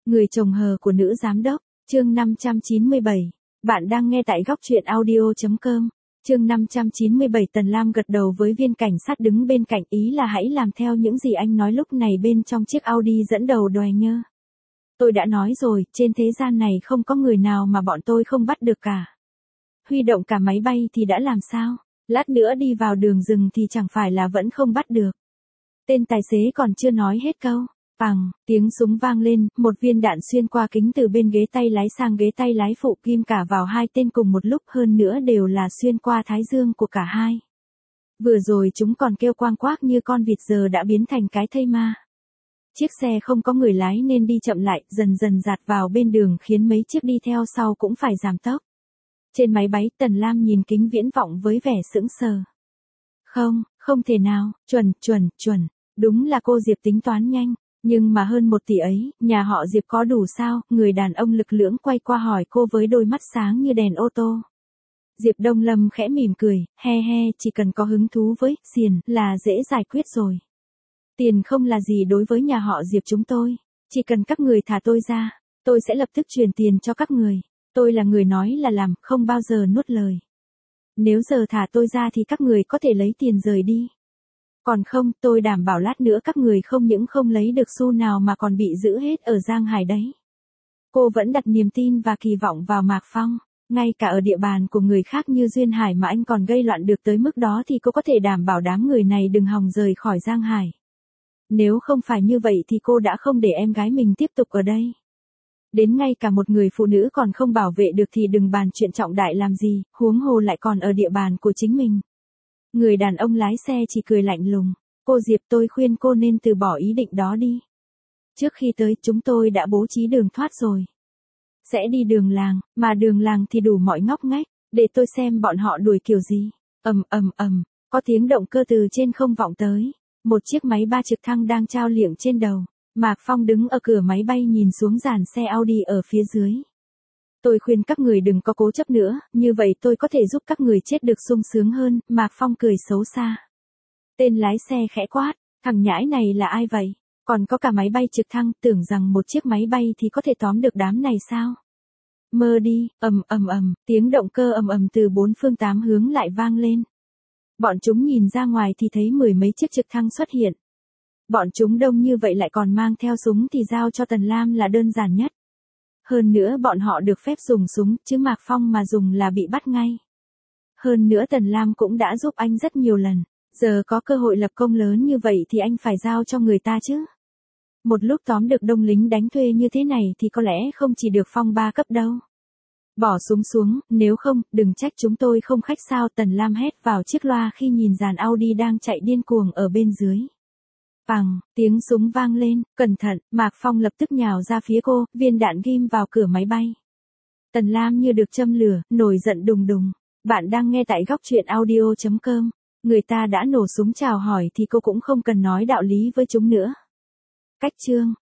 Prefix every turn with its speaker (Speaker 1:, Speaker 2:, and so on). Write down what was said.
Speaker 1: Người chồng hờ của nữ giám đốc, chương 597. Bạn đang nghe tại góc truyện audio.com. Chương 597. Tần Lam gật đầu với viên cảnh sát đứng bên cạnh, ý là hãy làm theo những gì anh nói lúc này bên trong chiếc Audi dẫn đầu đòi nhơ. Tôi đã nói rồi, trên thế gian này không có người nào mà bọn tôi không bắt được cả. Huy động cả máy bay thì đã làm sao? Lát nữa đi vào đường rừng thì chẳng phải là vẫn không bắt được. Tên tài xế còn chưa nói hết câu. Bằng, tiếng súng vang lên, một viên đạn xuyên qua kính từ bên ghế tay lái sang ghế tay lái phụ, ghim cả vào hai tên cùng một lúc, hơn nữa đều là xuyên qua thái dương của cả hai. Vừa rồi chúng còn kêu quang quác như con vịt, giờ đã biến thành cái thây ma. Chiếc xe không có người lái nên đi chậm lại, dần dần dạt vào bên đường khiến mấy chiếc đi theo sau cũng phải giảm tốc. Trên máy bay, Tần Lam nhìn kính viễn vọng với vẻ sững sờ. Không thể nào, chuẩn. Đúng là cô Diệp tính toán nhanh. Nhưng mà hơn 1 tỷ ấy, nhà họ Diệp có đủ sao? Người đàn ông lực lưỡng quay qua hỏi cô với đôi mắt sáng như đèn ô tô. Diệp Đông Lâm khẽ mỉm cười, he, chỉ cần có hứng thú với xiền là dễ giải quyết rồi. Tiền không là gì đối với nhà họ Diệp chúng tôi. Chỉ cần các người thả tôi ra, tôi sẽ lập tức chuyển tiền cho các người. Tôi là người nói là làm, không bao giờ nuốt lời. Nếu giờ thả tôi ra thì các người có thể lấy tiền rời đi. Còn không, tôi đảm bảo lát nữa các người không những không lấy được xu nào mà còn bị giữ hết ở Giang Hải đấy. Cô vẫn đặt niềm tin và kỳ vọng vào Mạc Phong. Ngay cả ở địa bàn của người khác như Duyên Hải mà anh còn gây loạn được tới mức đó thì cô có thể đảm bảo đám người này đừng hòng rời khỏi Giang Hải. Nếu không phải như vậy thì cô đã không để em gái mình tiếp tục ở đây. Đến ngay cả một người phụ nữ còn không bảo vệ được thì đừng bàn chuyện trọng đại làm gì, huống hồ lại còn ở địa bàn của chính mình. Người đàn ông lái xe chỉ cười lạnh lùng. Cô Diệp, tôi khuyên cô nên từ bỏ ý định đó đi. Trước khi tới, chúng tôi đã bố trí đường thoát rồi. Sẽ đi đường làng, mà đường làng thì đủ mọi ngóc ngách, để tôi xem bọn họ đuổi kiểu gì. Ầm, có tiếng động cơ từ trên không vọng tới. Một chiếc máy bay trực thăng đang trao liệng trên đầu. Mạc Phong đứng ở cửa máy bay nhìn xuống dàn xe Audi ở phía dưới. Tôi khuyên các người đừng có cố chấp nữa, như vậy tôi có thể giúp các người chết được sung sướng hơn. Mạc Phong cười xấu xa. Tên lái xe khẽ quát, thằng nhãi này là ai vậy? Còn có cả máy bay trực thăng, tưởng rằng một chiếc máy bay thì có thể tóm được đám này sao? Mơ đi, ầm, tiếng động cơ ầm từ 4 phương 8 hướng lại vang lên. Bọn chúng nhìn ra ngoài thì thấy 10 mấy chiếc trực thăng xuất hiện. Bọn chúng đông như vậy lại còn mang theo súng thì giao cho Tần Lam là đơn giản nhất. Hơn nữa bọn họ được phép dùng súng, chứ Mạc Phong mà dùng là bị bắt ngay. Hơn nữa Tần Lam cũng đã giúp anh rất nhiều lần. Giờ có cơ hội lập công lớn như vậy thì anh phải giao cho người ta chứ. Một lúc tóm được đông lính đánh thuê như thế này thì có lẽ không chỉ được phong 3 cấp đâu. Bỏ súng xuống, nếu không, đừng trách chúng tôi không khách sao. Tần Lam hét vào chiếc loa khi nhìn dàn Audi đang chạy điên cuồng ở bên dưới. Bằng, tiếng súng vang lên, cẩn thận, Mạc Phong lập tức nhào ra phía cô, viên đạn ghim vào cửa máy bay. Tần Lam như được châm lửa, nổi giận đùng đùng. Bạn đang nghe tại góc truyện audio.com. Người ta đã nổ súng chào hỏi thì cô cũng không cần nói đạo lý với chúng nữa. Cách chương.